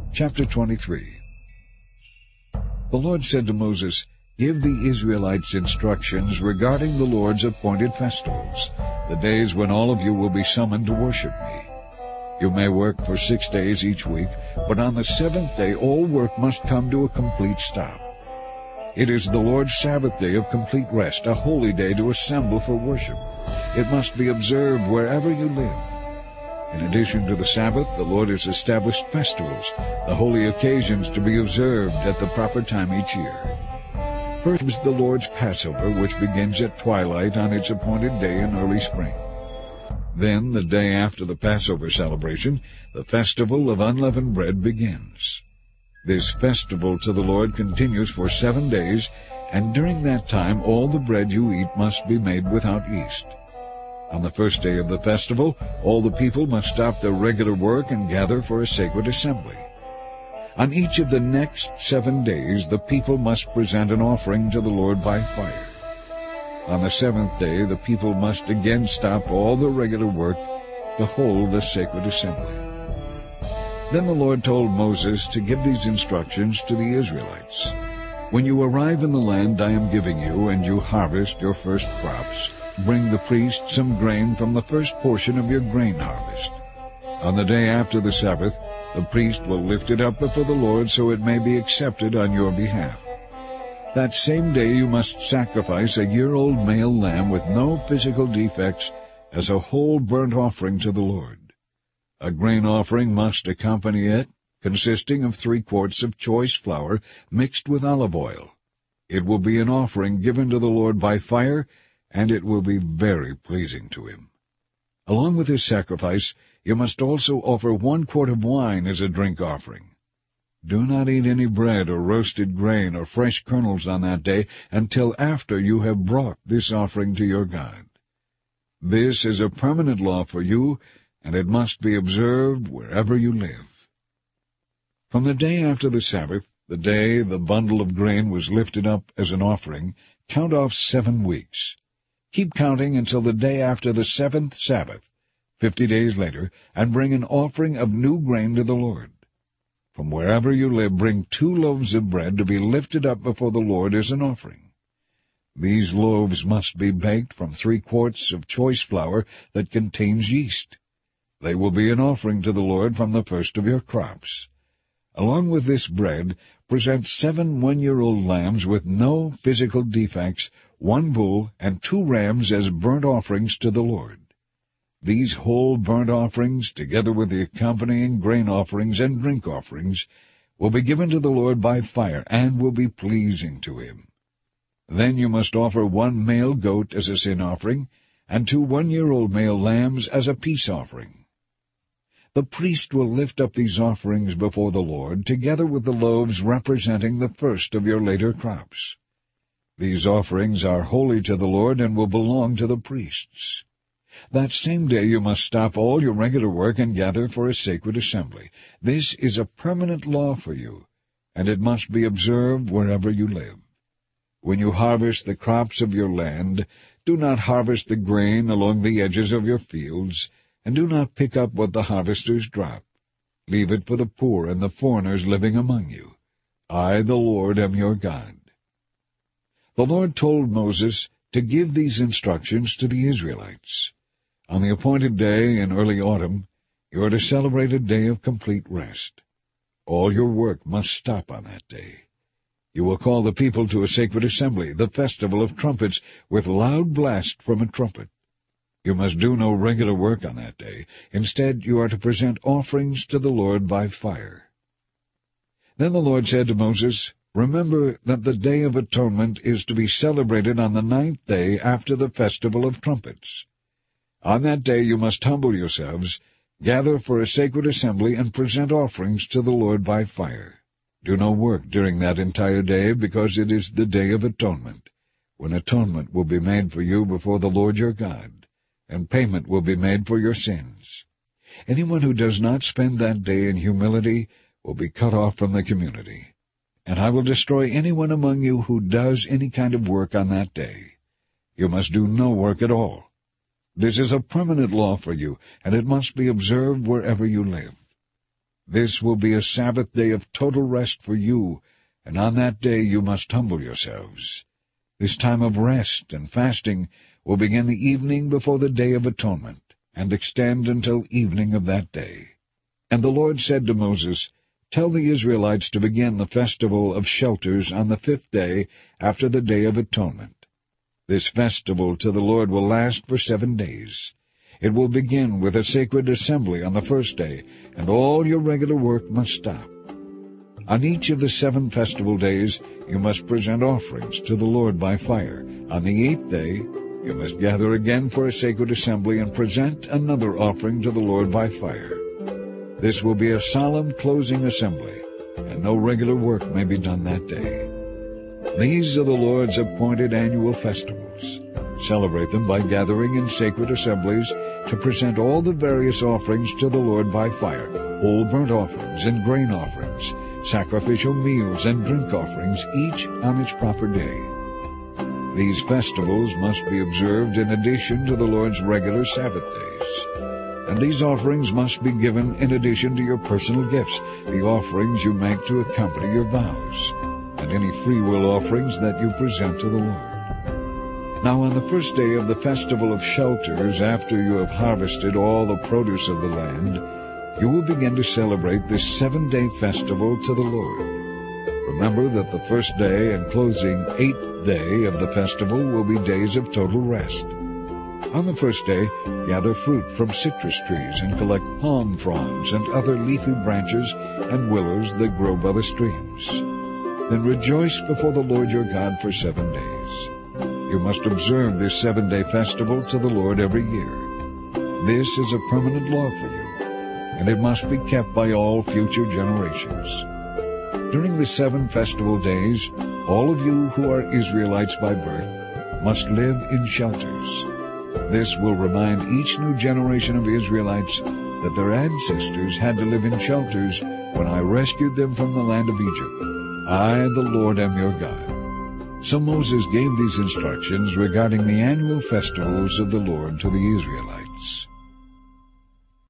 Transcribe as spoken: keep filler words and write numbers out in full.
Chapter twenty-three. The Lord said to Moses, "Give the Israelites instructions regarding the Lord's appointed festivals, the days when all of you will be summoned to worship me. You may work for six days each week, but on the seventh day all work must come to a complete stop. It is the Lord's Sabbath day of complete rest, a holy day to assemble for worship. It must be observed wherever you live. In addition to the Sabbath, the Lord has established festivals, the holy occasions to be observed at the proper time each year. First is the Lord's Passover, which begins at twilight on its appointed day in early spring. Then, the day after the Passover celebration, the festival of unleavened bread begins. This festival to the Lord continues for seven days, and during that time all the bread you eat must be made without yeast. On the first day of the festival, all the people must stop their regular work and gather for a sacred assembly. On each of the next seven days, the people must present an offering to the Lord by fire. On the seventh day, the people must again stop all their regular work to hold a sacred assembly. Then the Lord told Moses to give these instructions to the Israelites. When you arrive in the land I am giving you, and you harvest your first crops, bring the priest some grain from the first portion of your grain harvest. On the day after the Sabbath, the priest will lift it up before the Lord so it may be accepted on your behalf. That same day you must sacrifice a year-old male lamb with no physical defects as a whole burnt offering to the Lord. A grain offering must accompany it, consisting of three quarts of choice flour mixed with olive oil. It will be an offering given to the Lord by fire, and it will be very pleasing to him. Along with this sacrifice, you must also offer one quart of wine as a drink offering. Do not eat any bread or roasted grain or fresh kernels on that day until after you have brought this offering to your God. This is a permanent law for you, and it must be observed wherever you live. From the day after the Sabbath, the day the bundle of grain was lifted up as an offering, count off seven weeks. Keep counting until the day after the seventh Sabbath, fifty days later, and bring an offering of new grain to the Lord. From wherever you live, bring two loaves of bread to be lifted up before the Lord as an offering. These loaves must be baked from three quarts of choice flour that contains yeast. They will be an offering to the Lord from the first of your crops. Along with this bread, present seven one-year-old lambs with no physical defects, one bull, and two rams as burnt offerings to the Lord. These whole burnt offerings, together with the accompanying grain offerings and drink offerings, will be given to the Lord by fire and will be pleasing to him. Then you must offer one male goat as a sin offering, and two one-year-old male lambs as a peace offering. The priest will lift up these offerings before the Lord, together with the loaves representing the first of your later crops. These offerings are holy to the Lord and will belong to the priests. That same day you must stop all your regular work and gather for a sacred assembly. This is a permanent law for you, and it must be observed wherever you live. When you harvest the crops of your land, do not harvest the grain along the edges of your fields, and do not pick up what the harvesters drop. Leave it for the poor and the foreigners living among you. I, the Lord, am your God. The Lord told Moses to give these instructions to the Israelites. On the appointed day in early autumn, you are to celebrate a day of complete rest. All your work must stop on that day. You will call the people to a sacred assembly, the festival of trumpets, with loud blast from a trumpet. You must do no regular work on that day. Instead, you are to present offerings to the Lord by fire. Then the Lord said to Moses, "Remember that the Day of Atonement is to be celebrated on the ninth day after the Festival of Trumpets. On that day you must humble yourselves, gather for a sacred assembly, and present offerings to the Lord by fire. Do no work during that entire day, because it is the Day of Atonement, when atonement will be made for you before the Lord your God, and payment will be made for your sins. Anyone who does not spend that day in humility will be cut off from the community. And I will destroy anyone among you who does any kind of work on that day. You must do no work at all. This is a permanent law for you, and it must be observed wherever you live. This will be a Sabbath day of total rest for you, and on that day you must humble yourselves. This time of rest and fasting will begin the evening before the Day of Atonement, and extend until evening of that day. And the Lord said to Moses, Tell the Israelites to begin the festival of shelters on the fifth day after the Day of Atonement. This festival to the Lord will last for seven days. It will begin with a sacred assembly on the first day, and all your regular work must stop. On each of the seven festival days you must present offerings to the Lord by fire. On the eighth day you must gather again for a sacred assembly and present another offering to the Lord by fire. This will be a solemn closing assembly, and no regular work may be done that day. These are the Lord's appointed annual festivals. Celebrate them by gathering in sacred assemblies to present all the various offerings to the Lord by fire, whole burnt offerings and grain offerings, sacrificial meals and drink offerings, each on its proper day. These festivals must be observed in addition to the Lord's regular Sabbath days. And these offerings must be given in addition to your personal gifts, the offerings you make to accompany your vows, and any free-will offerings that you present to the Lord. Now on the first day of the festival of shelters, after you have harvested all the produce of the land, you will begin to celebrate this seven-day festival to the Lord. Remember that the first day and closing eighth day of the festival will be days of total rest. On the first day, gather fruit from citrus trees and collect palm fronds and other leafy branches and willows that grow by the streams. Then rejoice before the Lord your God for seven days. You must observe this seven-day festival to the Lord every year. This is a permanent law for you, and it must be kept by all future generations. During the seven festival days, all of you who are Israelites by birth must live in shelters. This will remind each new generation of Israelites that their ancestors had to live in shelters when I rescued them from the land of Egypt. I, the Lord, am your God. So Moses gave these instructions regarding the annual festivals of the Lord to the Israelites.